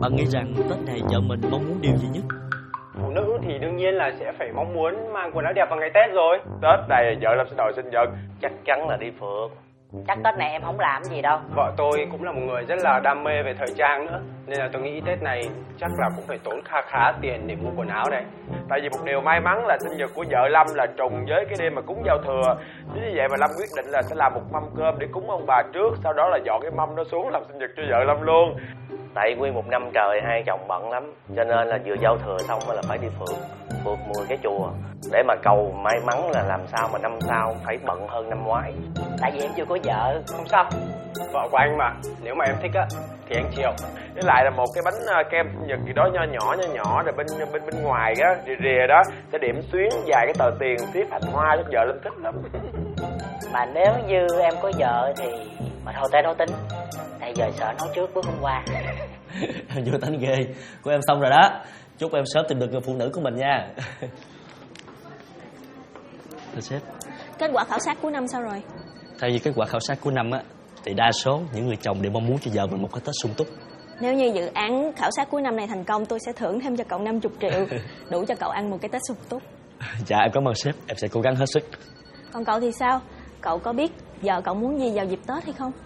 Bạn nghĩ rằng Tết này vợ mình mong muốn điều gì nhất? Phụ nữ thì đương nhiên là sẽ phải mong muốn mang quần áo đẹp vào ngày Tết rồi. Tết này vợ làm sẽ đòi sinh nhật, chắc chắn là đi phượt. Chắc Tết này em không làm gì đâu. Vợ tôi cũng là một người rất là đam mê về thời trang nữa, nên là tôi nghĩ Tết này chắc là cũng phải tốn kha khá tiền để mua quần áo đây. Tại vì một điều may mắn là sinh nhật của vợ Lâm là trùng với cái đêm mà cúng giao thừa. Chính vì vậy mà Lâm quyết định là sẽ làm một mâm cơm để cúng ông bà trước, sau đó là dọn cái mâm đó xuống làm sinh nhật cho vợ Lâm luôn. Tại nguyên một năm trời hai chồng bận lắm, cho nên là vừa giao thừa xong là phải đi phượt 10 cái chùa để mà cầu may mắn là làm sao mà năm sau phải bận hơn năm ngoái. Tại vì em chưa có vợ. Không sao, vợ của anh mà, nếu mà em thích á thì anh chịu. Với lại là một cái bánh kem sinh nhật gì đó nho nhỏ rồi bên ngoài á rìa đó sẽ điểm xuyến vài cái tờ tiền tiếp hạnh hoa cho vợ Lâm thích lắm. Mà nếu như em có vợ thì mà thôi tới đó tính. Tại giờ sợ nói trước bước hôm qua. Vô tánh ghê. Của em xong rồi đó. Chúc em sớm tìm được người phụ nữ của mình nha. Thưa sếp, Kết quả khảo sát cuối năm sao rồi? theo như kết quả khảo sát cuối năm á, thì đa số những người chồng đều mong muốn cho vợ mình một cái Tết sung túc. Nếu như dự án khảo sát cuối năm này thành công, tôi sẽ thưởng thêm cho cậu 50 triệu, đủ cho cậu ăn một cái Tết sung túc. Dạ em cảm ơn sếp, em sẽ cố gắng hết sức. Còn cậu thì sao? Cậu có biết vợ cậu muốn gì vào dịp Tết hay không?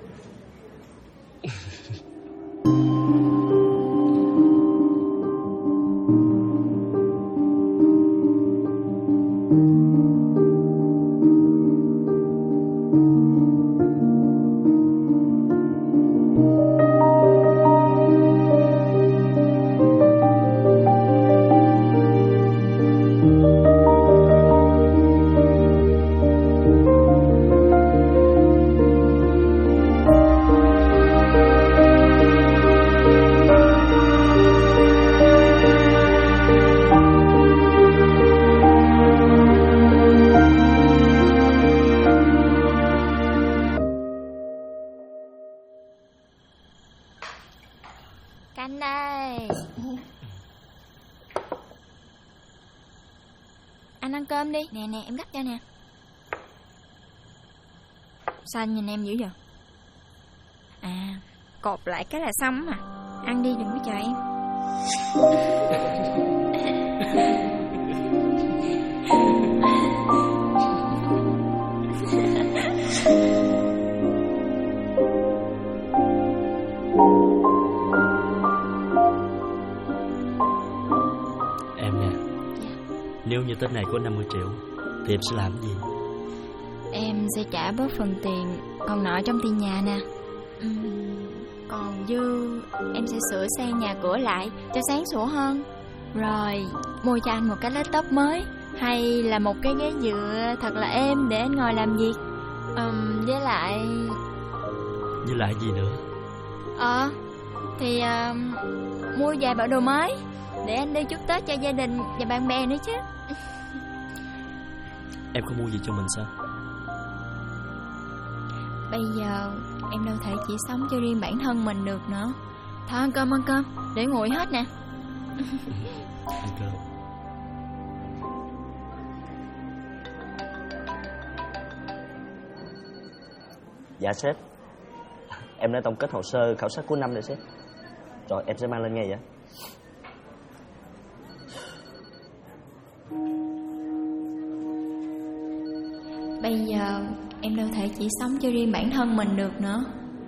Canh đây. Anh ăn cơm đi. Nè nè em gắp cho nè. Sao anh nhìn em dữ vậy? À, cột lại cái là xong mà. Ăn đi đừng có chờ em. Em nè, nếu như Tết này có 50 triệu thì em sẽ làm cái gì? Em sẽ trả bớt phần tiền còn nợ trong tiền nhà nè. Còn dư em sẽ sửa sang nhà cửa lại cho sáng sủa hơn. Rồi mua cho anh một cái laptop mới, hay là một cái ghế dựa thật là êm để anh ngồi làm việc. Với lại gì nữa? Thì mua vài bộ đồ mới để anh đi chúc Tết cho gia đình và bạn bè nữa chứ. Em không mua gì cho mình sao? Bây giờ em đâu thể chỉ sống cho riêng bản thân mình được nữa. Thôi ăn cơm để nguội hết nè. Ăn cơm. Dạ sếp, em đã tổng kết hồ sơ khảo sát cuối năm rồi sếp. Rồi em sẽ mang lên ngay vậy. Bây giờ em đâu thể chỉ sống cho riêng bản thân mình được nữa.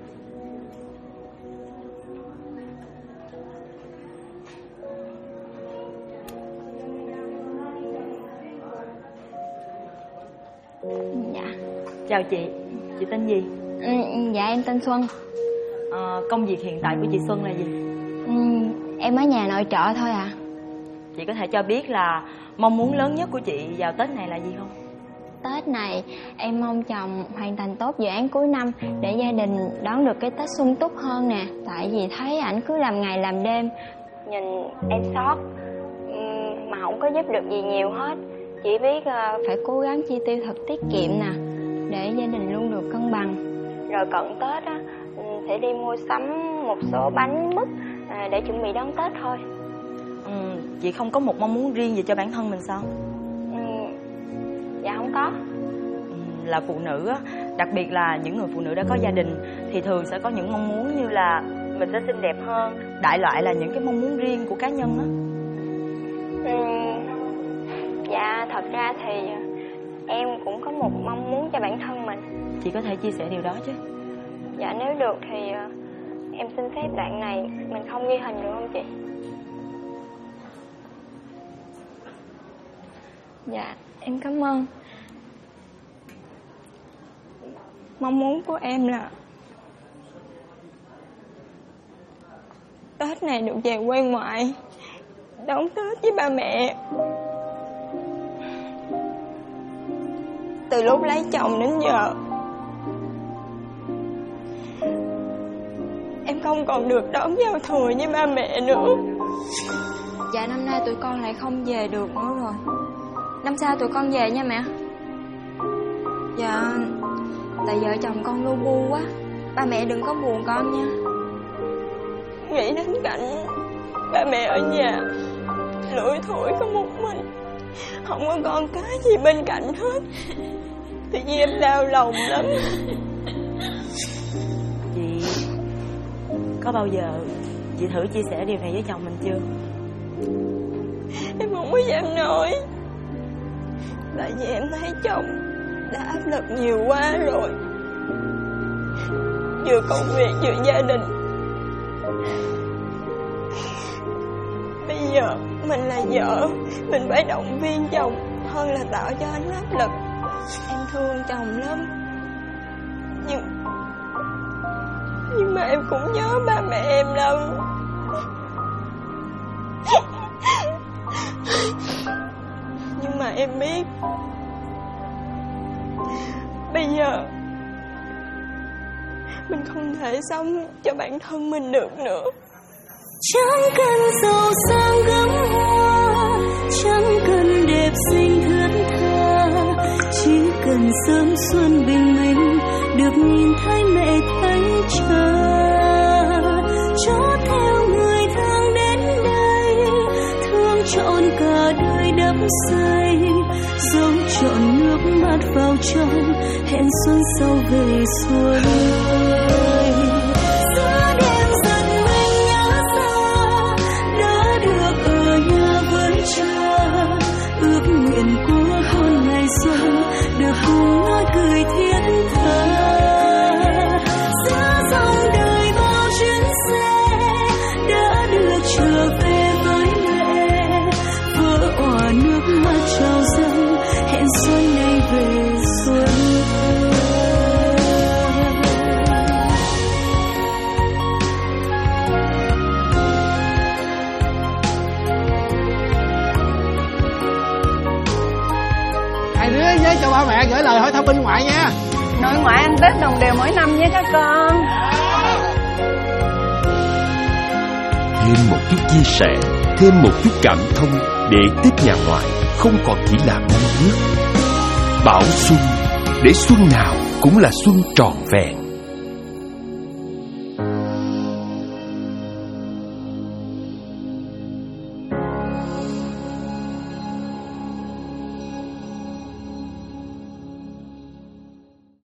Dạ. Chào chị tên gì? Dạ em tên Xuân. Công việc hiện tại của chị Xuân là gì? Em ở nhà nội trợ thôi à. Chị có thể cho biết là mong muốn lớn nhất của chị vào Tết này là gì không? Tết này em mong chồng hoàn thành tốt dự án cuối năm để gia đình đón được cái Tết sung túc hơn nè. Tại vì thấy ảnh cứ làm ngày làm đêm, nhìn em sót mà không có giúp được gì nhiều hết. Chỉ biết phải cố gắng chi tiêu thật tiết kiệm nè, để gia đình luôn được cân bằng. Rồi cận Tết á, sẽ đi mua sắm một số bánh mứt để chuẩn bị đón Tết thôi. Chị không có một mong muốn riêng gì cho bản thân mình sao? Dạ không có. Là phụ nữ á, đặc biệt là những người phụ nữ đã có gia đình thì thường sẽ có những mong muốn như là mình sẽ xinh đẹp hơn. Đại loại là những cái mong muốn riêng của cá nhân á. Dạ, thật ra thì em cũng có một mong muốn cho bản thân mình. Chị có thể chia sẻ điều đó chứ? Dạ, nếu được thì em xin phép đoạn này mình không ghi hình được không chị? Dạ, em cảm ơn. Mong muốn của em là Tết này được về quê ngoại, đón Tết với ba mẹ. Từ lúc lấy chồng đến giờ, em không còn được đón giao thừa với ba mẹ nữa. Dạ, năm nay tụi con lại không về được nữa rồi. Năm sau tụi con về nha mẹ. Dạ, tại vợ chồng con lu bu quá, ba mẹ đừng có buồn con nha. Nghĩ đến cảnh ba mẹ ở nhà lủi thủi có một mình, không có con cái gì bên cạnh hết, tự nhiên em đau lòng lắm. Chị có bao giờ chị thử chia sẻ điều này với chồng mình chưa? Em không có dám nói, tại vì em thấy chồng đã áp lực nhiều quá rồi, vừa công việc vừa gia đình. Bây giờ mình là vợ, mình phải động viên chồng hơn là tạo cho anh áp lực. Em thương chồng lắm, nhưng mà em cũng nhớ ba mẹ em lắm. Nhưng mà em biết bây giờ mình không thể sống cho bản thân mình được nữa. Chẳng cần giàu sang gấm hoa, chẳng cần đẹp xinh thướt tha, chỉ cần sớm xuân bình minh được nhìn thấy mẹ thánh cha. Cho theo người thương đến đây, thương trọn cả đời đắm say, dấu trọn nước mắt vào trong, hẹn xuân sau về xuân. Ước nguyện của con ngày xuân được cùng nói cười thiết tha. Giữa dòng đời bao chuyến xe đã được trở về với mẹ, vỡ òa nước mắt trào dâng, hẹn xuân nay về xuân. Với cho ba mẹ gửi lời hỏi thăm bên ngoại nha. Nội ngoại ăn Tết đồng đều mỗi năm với các con. Thêm một chút chia sẻ, thêm một chút cảm thông để Tết nhà ngoại không còn chỉ là năm trước. Bảo xuân để xuân nào cũng là xuân trọn vẹn.